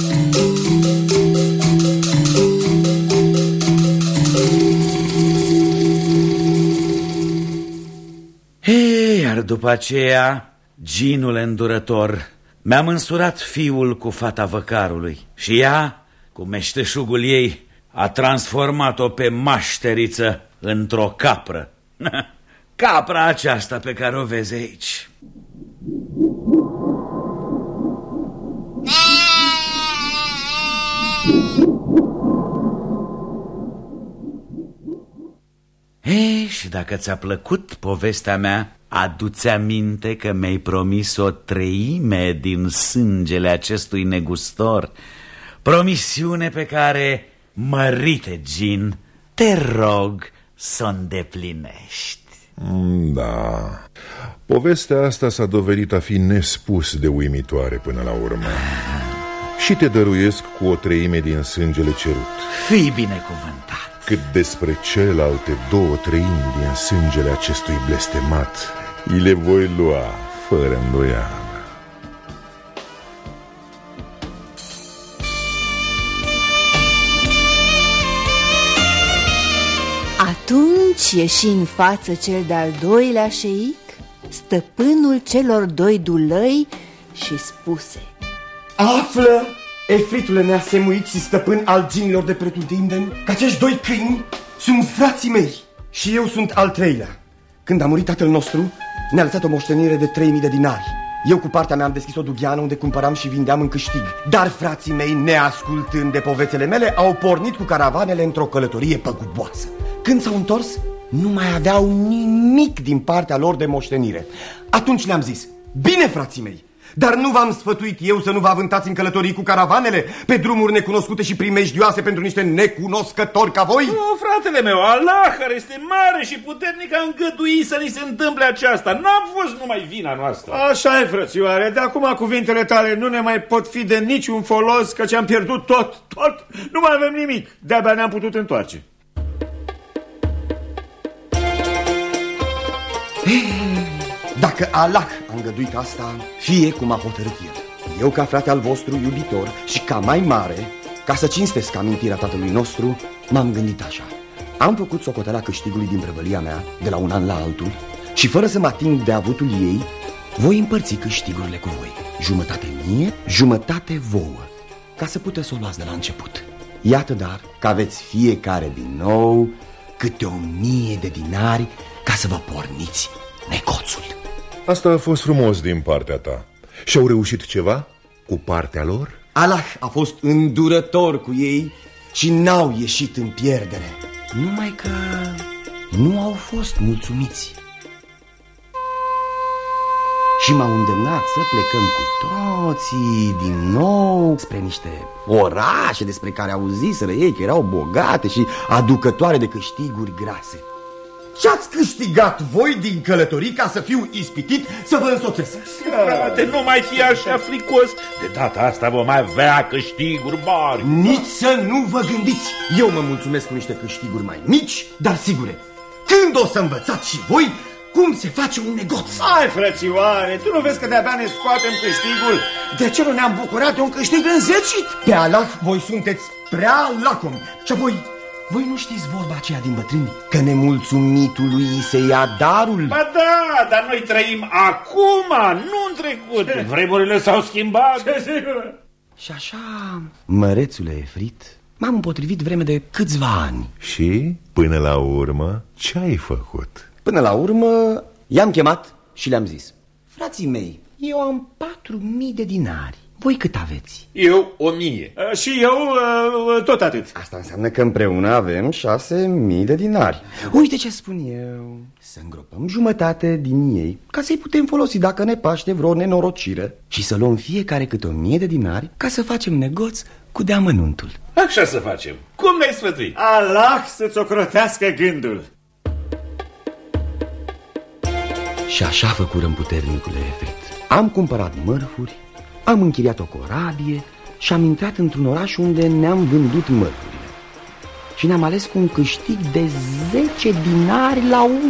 Iar după aceea, ginul îndurător mi-a mânsurat fiul cu fata văcarului și ea, cu meșteșugul ei, a transformat-o pe mașteriță într-o capră. Capra aceasta pe care o vezi aici. Și dacă ți-a plăcut povestea mea, adu-ți aminte că mi-ai promis o 1/3 din sângele acestui negustor. Promisiune pe care, mărite gin, te rog să o îndeplinești. Da, povestea asta s-a dovedit a fi nespus de uimitoare până la urmă. și te dăruiesc cu o treime din sângele cerut. Fii binecuvântat. Cât despre celelalte 2/3 din sângele acestui blestemat, îi le voi lua fără îndoială. Atunci ieși în față cel de-al doilea șeic, stăpânul celor 2 dulăi, și spuse: Află, efritule neasemuit și stăpân al ginilor de pretutindeni, că acești 2 câini sunt frații mei și eu sunt al 3-lea. Când a murit tatăl nostru, ne-a lăsat o moștenire de 3000 de dinari. Eu cu partea mea am deschis o dugheană unde cumpăram și vindeam în câștig. Dar frații mei, neascultând de povețele mele, au pornit cu caravanele într-o călătorie păguboasă. Când s-au întors, nu mai aveau nimic din partea lor de moștenire. Atunci le-am zis: bine, frații mei, dar nu v-am sfătuit eu să nu vă avântați în călătorii cu caravanele pe drumuri necunoscute și primejdioase pentru niște necunoscători ca voi? Nu, fratele meu, Allah, care este mare și puternic, a îngăduit să ni se întâmple aceasta. N-a fost numai vina noastră. Așa e, frățioare, de acum cuvintele tale nu ne mai pot fi de niciun folos, căci am pierdut tot. Nu mai avem nimic, de-abia ne-am putut întoarce. Dacă Allah a îngăduit asta, fie cum a hotărât el. Eu, ca frate al vostru iubitor și ca mai mare, ca să cinstesc amintirea tatălui nostru, m-am gândit așa: am făcut socoteala câștigului din prăvălia mea de la un an la altul și fără să mă ating de avutul ei, voi împărți câștigurile cu voi, jumătate mie, jumătate vouă, ca să puteți să o luați de la început. Iată dar că aveți fiecare din nou câte 1000 de dinari ca să vă porniți negoțul. Asta a fost frumos din partea ta. Și-au reușit ceva cu partea lor? Allah a fost îndurător cu ei și n-au ieșit în pierdere. Numai că nu au fost mulțumiți și m-au îndemnat să plecăm cu toții din nou spre niște orașe despre care auziseră ei că erau bogate și aducătoare de câștiguri grase. Ce-ați câștigat voi din călătorii ca să fiu ispitit să vă însoțesc? Frate, nu mai fi așa fricos. De data asta vom avea câștiguri mari. Nici să nu vă gândiți. Eu mă mulțumesc cu niște câștiguri mai mici, dar sigure. Când o să învățați și voi cum se face un negoț? Hai, frățioare, tu nu vezi că de-abia ne scoatem câștigul? De ce nu ne-am bucurat de un câștig înzecit? Pe Allah, voi sunteți prea lacomi. Și apoi, voi nu știți vorba aceea din bătrâni? Că nemulțumitului se ia darul? Ba da, dar noi trăim acum, nu în trecut. Vremurile s-au schimbat. Și așa, mărețule Efrit, m-am împotrivit vreme de câțiva ani. Și, până la urmă, ce ai făcut? Până la urmă, i-am chemat și le-am zis: frații mei, eu am 4000 de dinari. Voi cât aveți? Eu 1000. Și eu tot atât. Asta înseamnă că împreună avem 6000 de dinari. Uite ce spun eu: să îngropăm jumătate din ei ca să-i putem folosi dacă ne paște vreo nenorocire și să luăm fiecare câte 1000 de dinari ca să facem negoț cu deamănuntul. Așa să facem. Cum ne-ai sfătuit? Allah să-ți ocrotească gândul. Și așa făcurăm, puternicule Efrit. Am cumpărat mărfuri, am închiriat o corabie și am intrat într-un oraș unde ne-am vândut mărfurile. Și ne-am ales cu un câștig de 10 dinari la 1.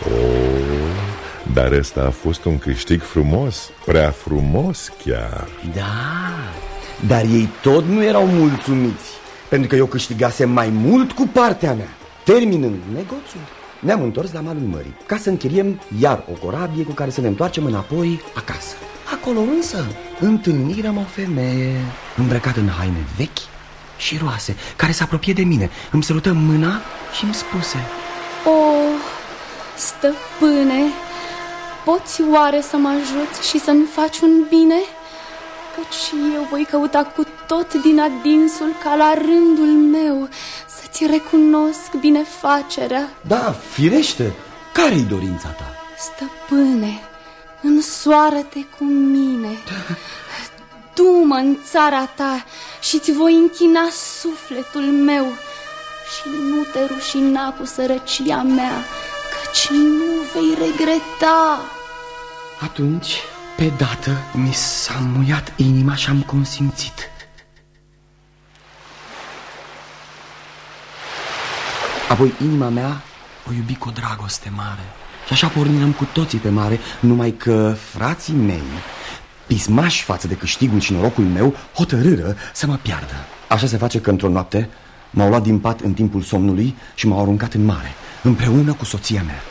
Dar ăsta a fost un câștig frumos, prea frumos chiar. Da, dar ei tot nu erau mulțumiți, pentru că eu câștigasem mai mult cu partea mea. Terminând negoțul, ne-am întors la malul mării ca să închiriem iar o corabie cu care să ne întoarcem înapoi acasă. Acolo însă întâlnirăm o femeie îmbrăcată în haine vechi și roase, care se apropie de mine, îmi sărută mâna și îmi spuse: O, stăpâne, poți oare să mă ajuți și să-mi faci un bine? Căci și eu voi căuta cu tot din adinsul ca la rândul meu să-ți recunosc binefacerea. Da, firește, care-i dorința ta? Stăpâne, însoară-te cu mine. Du-mă în țara ta și-ți voi închina sufletul meu și nu te rușina cu sărăcia mea, căci nu vei regreta. Atunci, pe dată, mi s-a muiat inima și am consimțit. Apoi inima mea o iubi cu o dragoste mare. Și așa pornim cu toții pe mare, numai că frații mei, pismași față de câștigul și norocul meu, hotărâră să mă piardă. Așa se face că într-o noapte m-au luat din pat în timpul somnului și m-au aruncat în mare, împreună cu soția mea.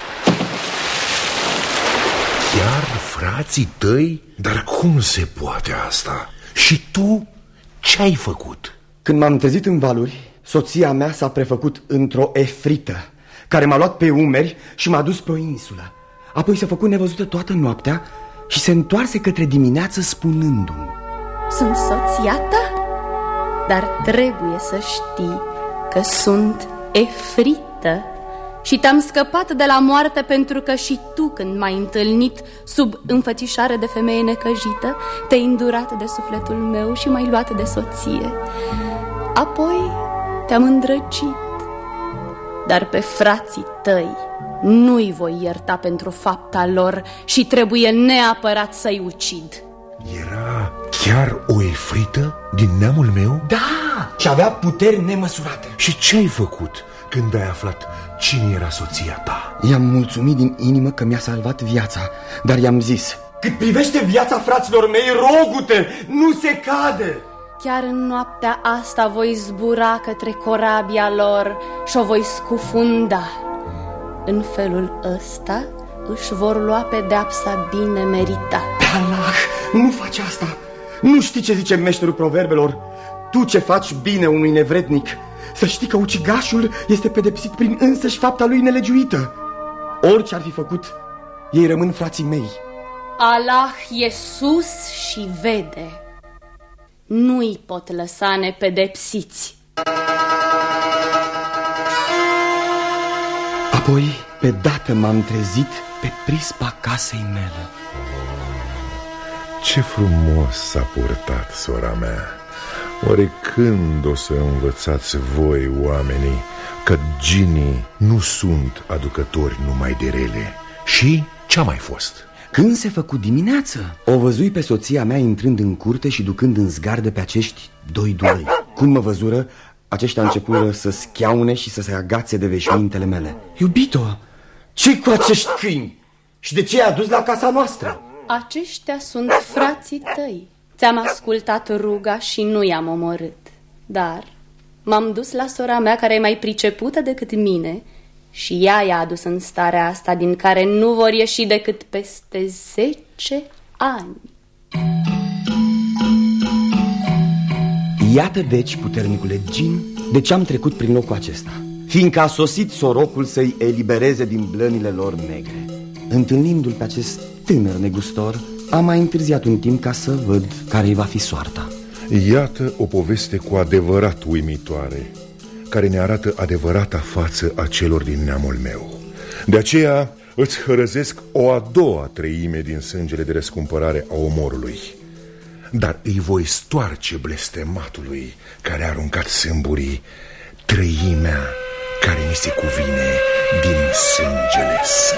Chiar frații tăi? Dar cum se poate asta? Și tu ce-ai făcut? Când m-am trezit în valuri, soția mea s-a prefăcut într-o efrită, care m-a luat pe umeri și m-a dus pe o insulă. Apoi s-a făcut nevăzută toată noaptea și se întoarse către dimineață spunându-mi: Sunt soția ta, dar trebuie să știi că sunt efrită și te-am scăpat de la moarte pentru că și tu, când m-ai întâlnit sub înfățișare de femeie necăjită, te-ai îndurat de sufletul meu și m-ai luat de soție. Apoi te-am îndrăgit, dar pe frații tăi nu-i voi ierta pentru fapta lor și trebuie neapărat să-i ucid. Era chiar o efrită din neamul meu? Da, și avea puteri nemăsurate. Și ce ai făcut când ai aflat cine era soția ta? I-am mulțumit din inimă că mi-a salvat viața, dar i-am zis: cât privește viața fraților mei, rogu-te, nu se cade! Chiar în noaptea asta voi zbura către corabia lor și o voi scufunda. În felul ăsta își vor lua pedeapsa bine meritată. Allah, nu faci asta! Nu știi ce zice meșterul proverbelor? Tu ce faci bine unui nevrednic, să știi că ucigașul este pedepsit prin însăși fapta lui nelegiuită. Orice ar fi făcut, ei rămân frații mei. Allah e sus și vede. Nu-i pot lăsa nepedepsiți. Apoi, pe dată m-am trezit pe prispa casei mele. Ce frumos s-a purtat, sora mea. Oare când o să învățați voi, oamenii, că ginii nu sunt aducători numai de rele? Și ce-a mai fost? Când se făcu dimineață, o văzui pe soția mea intrând în curte și ducând în zgardă pe acești doi dulăi. Cum mă văzură, aceștia începură să schiaune și să se agațe de veșmintele mele. Iubito, ce-i cu acești câini? Și de ce i-a dus la casa noastră? Aceștia sunt frații tăi. Ți-am ascultat ruga și nu i-am omorât. Dar m-am dus la sora mea, care e mai pricepută decât mine, și ea i-a adus în starea asta din care nu vor ieși decât peste 10 ani. Iată deci, puternicule gin, de ce am trecut prin locul acesta, fiindcă a sosit sorocul să-i elibereze din blănile lor negre. Întâlnindu-l pe acest tânăr negustor, am mai întârziat un timp ca să văd care-i va fi soarta. Iată o poveste cu adevărat uimitoare, care ne arată adevărata față a celor din neamul meu. De aceea îți hărăzesc o a doua treime din sângele de răscumpărare a omorului. Dar îi voi stoarce blestematului care a aruncat sâmburii treimea care mi se cuvine din sângele său.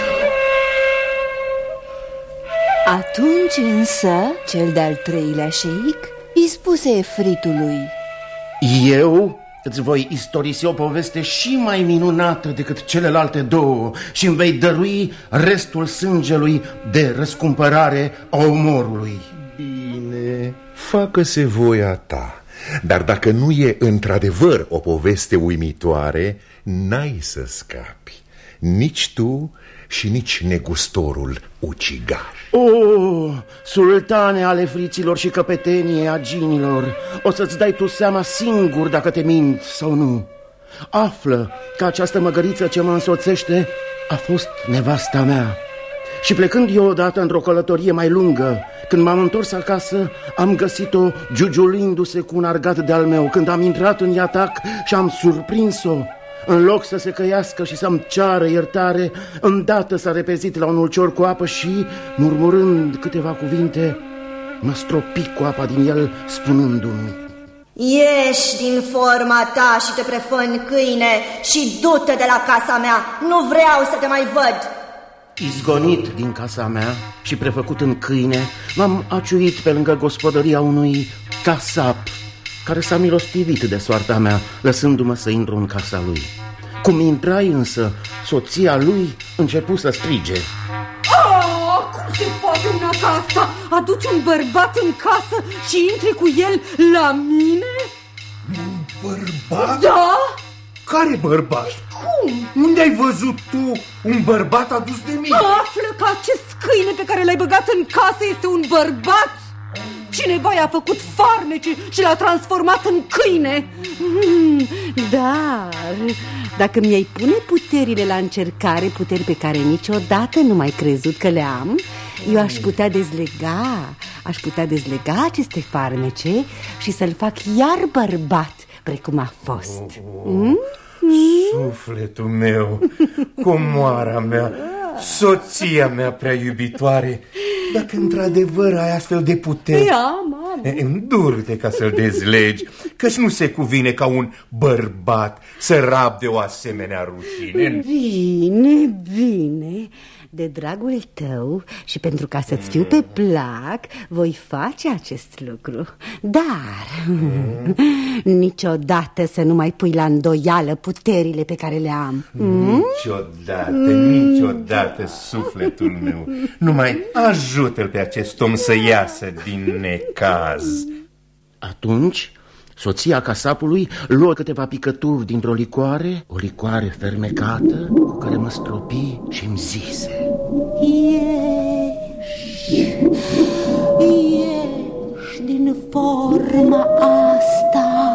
Atunci însă, cel de-al treilea șeic îi spuse efritului: Eu îți voi istorisi o poveste și mai minunată decât celelalte două și îmi vei dărui restul sângelui de răscumpărare a omorului. Bine, facă-se voia ta. Dar dacă nu e într-adevăr o poveste uimitoare, n-ai să scapi. Nici tu și nici negustorul ucigaș. O, sultane ale friților și căpetenie a ginilor, o să-ți dai tu seama singur dacă te mint sau nu. Află că această măgăriță ce mă însoțește a fost nevasta mea. Și plecând eu odată într-o călătorie mai lungă, când m-am întors acasă, am găsit-o giugiulindu-se cu un argat de-al meu. Când am intrat în iatac și am surprins-o, în loc să se căiască și să-mi ceară iertare, îndată s-a repezit la un ulcior cu apă și, murmurând câteva cuvinte, mă stropi cu apa din el, spunându-mi: Ieși din forma ta și te prefă-n câine și du-te de la casa mea, nu vreau să te mai văd. Izgonit din casa mea și prefăcut în câine, m-am aciuit pe lângă gospodăria unui casap care s-a milostivit de soarta mea, lăsându-mă să intru în casa lui. Cum intrai însă, soția lui începu să strige. Cum se poate una ca asta? Aduci un bărbat în casă și intri cu el la mine? Un bărbat? Da? Care bărbat? Cum? Unde ai văzut tu un bărbat adus de mine? Află că acest câine pe care l-ai băgat în casă este un bărbat. Cineva i-a făcut farmece și l-a transformat în câine. Dar dacă mi-ai pune puterile la încercare, puteri pe care niciodată nu m-ai crezut că le am, eu aș putea dezlega aceste farmece și să-l fac iar bărbat, precum a fost. Sufletul meu, comoara mea, soția mea prea iubitoare, dacă într-adevăr ai astfel de puteri, îndură-te ca să-l dezlegi, căci nu se cuvine ca un bărbat să rabde o asemenea rușine. Bine, de dragul tău și pentru ca să-ți fiu pe plac, voi face acest lucru. Dar niciodată să nu mai pui la îndoială puterile pe care le am. Niciodată, sufletul meu. Numai ajută-l pe acest om să iasă din necaz. Atunci soția casapului luă câteva picături dintr-o licoare, o licoare fermecată, cu care mă stropi și îmi zise: Ieși din forma asta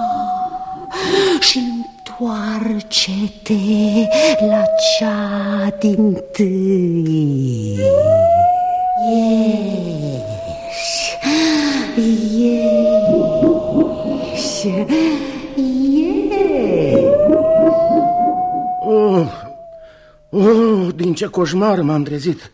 și întoarce-te la cea dintâi. Din ce coșmar m-am trezit.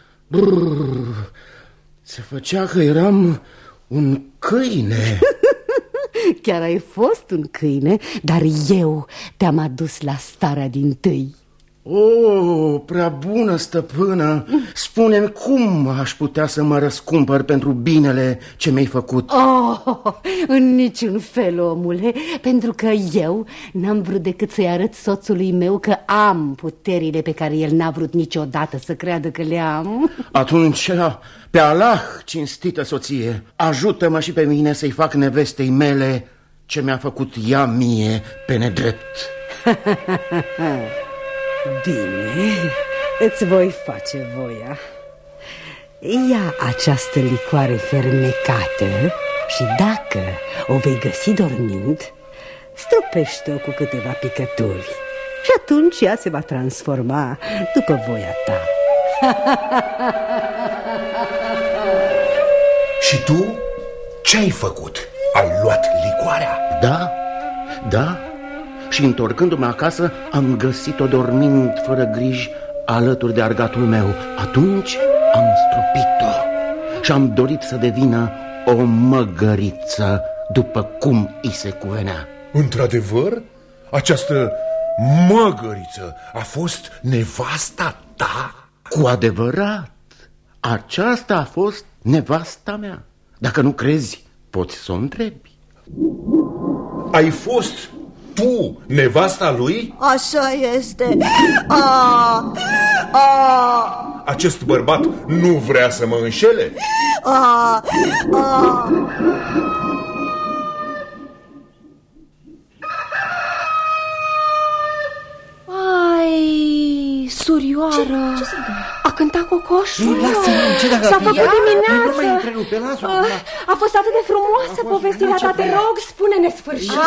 Se făcea că eram un câine. Chiar ai fost un câine, dar eu te-am adus la starea dintâi. Prea bună stăpână, spune-mi cum aș putea să mă răscumpăr pentru binele ce mi-ai făcut. În niciun fel, omule, pentru că eu n-am vrut decât să-i arăt soțului meu că am puterile pe care el n-a vrut niciodată să creadă că le am. Atunci, pe Allah, cinstită soție, ajută-mă și pe mine să-i fac nevestei mele ce mi-a făcut ea mie pe nedrept. Bine, îți voi face voia. Ia această licoare fermecată și dacă o vei găsi dormind, stropește-o cu câteva picături și atunci ea se va transforma după voia ta. Și tu ce ai făcut? Ai luat licoarea? Da. Și întorcându-mă acasă, am găsit-o dormind fără griji alături de argatul meu. Atunci am stropit-o și am dorit să devină o măgăriță, după cum i se cuvenea. Într-adevăr? Această măgăriță a fost nevasta ta? Cu adevărat, aceasta a fost nevasta mea. Dacă nu crezi, poți să o întrebi. Ai fost tu nevasta lui? Așa este. Acest bărbat nu vrea să mă înșele? Ai, surioară, ce se întâmplă? A cântat cocoșul. S-a făcut dimineață. Nu mai întrerupe, lasă-o. A fost atât de frumoasă povestirea ta, te rog, spune-ne sfârșit.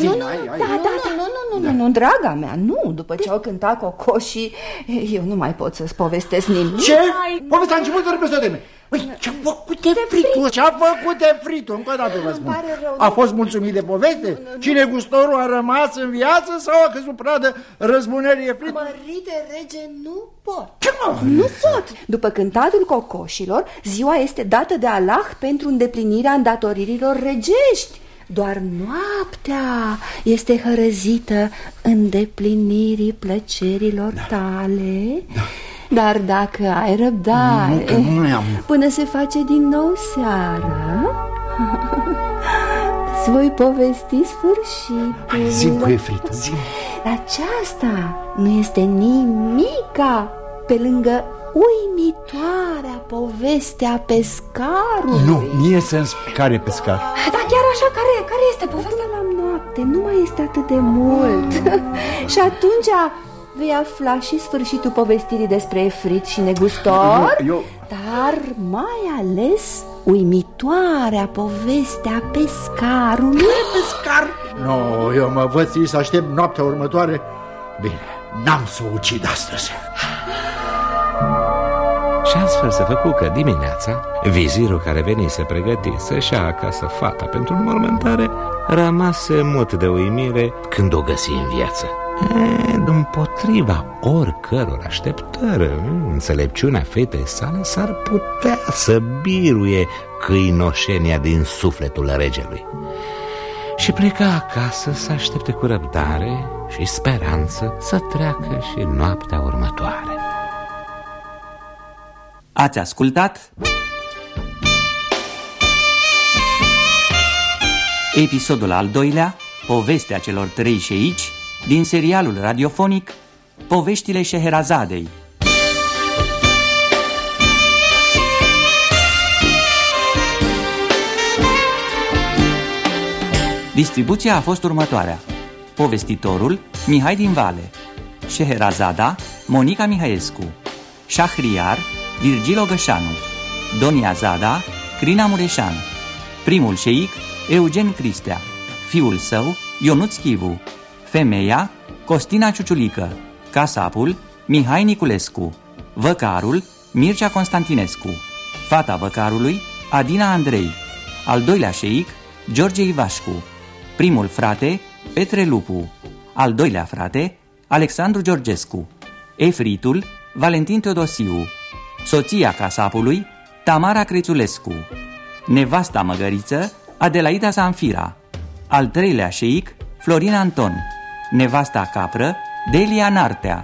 Nu, draga mea, nu. După ce au cântat cocoșii, eu nu mai pot să-ți povestesc nimic. Ce? Povestea a început doar peste o vreme. Ce-a făcut de fritul? Ce-a făcut de fritul? Încă o dată vă spun. A fost mulțumit de poveste? Cine gustorul a rămas în viață sau a căzut pradă răzbunerii Efrit? Mărite rege, nu pot. Nu pot. După cântatul cocoșilor, ziua este dată de Allah pentru îndeplinirea îndatoririlor regești. Doar noaptea este hărăzită îndeplinirii plăcerilor tale. Dar dacă ai răbdare până se face din nou seară, îți voi povesti sfârșitul. Zi-mi cu Efrit, zi-mi. Aceasta nu este nimica pe lângă uimitoarea povestea pescarului. Nu, mie să-mi care pescar. Da, chiar așa, care este povestea? La noapte nu mai este atât de mult. Și atunci vei afla și sfârșitul povestirii despre Efrit și negustor, dar mai ales uimitoarea povestea pescarului. Pescar? Nu, eu mă văd să aștept noaptea următoare. Bine, n-am să o ucid astăzi. Și astfel se făcu că dimineața vizirul care venise pregătit să-și ia acasă fata pentru înmormântare rămase mut de uimire când o găsi în viață. Împotriva oricăror așteptări, înțelepciunea fetei sale s-ar putea să biruie câinoșenia din sufletul regelui. Și pleca acasă să aștepte cu răbdare și speranță să treacă și noaptea următoare. Ați ascultat episodul al doilea, Povestea celor 3 șeici, din serialul radiofonic Poveștile Șeherazadei. Distribuția a fost următoarea: povestitorul Mihai din Vale, Șeherazada Monica Mihaescu, Șahriar Virgil Ogășanu, Donia Zada Crina Mureșan, primul șeic Eugen Cristea, fiul său Ionuț Chivu, femeia Costina Ciuciulică, casapul Mihai Niculescu, văcarul Mircea Constantinescu, fata văcarului Adina Andrei, al doilea șeic George Ivașcu, primul frate Petre Lupu, al doilea frate Alexandru Georgescu, efritul Valentin Teodosiu, soția casapului Tamara Crețulescu, nevasta măgăriță Adelaida Zanfira, al treilea șeic Florin Anton, nevasta capră Delia Nartea,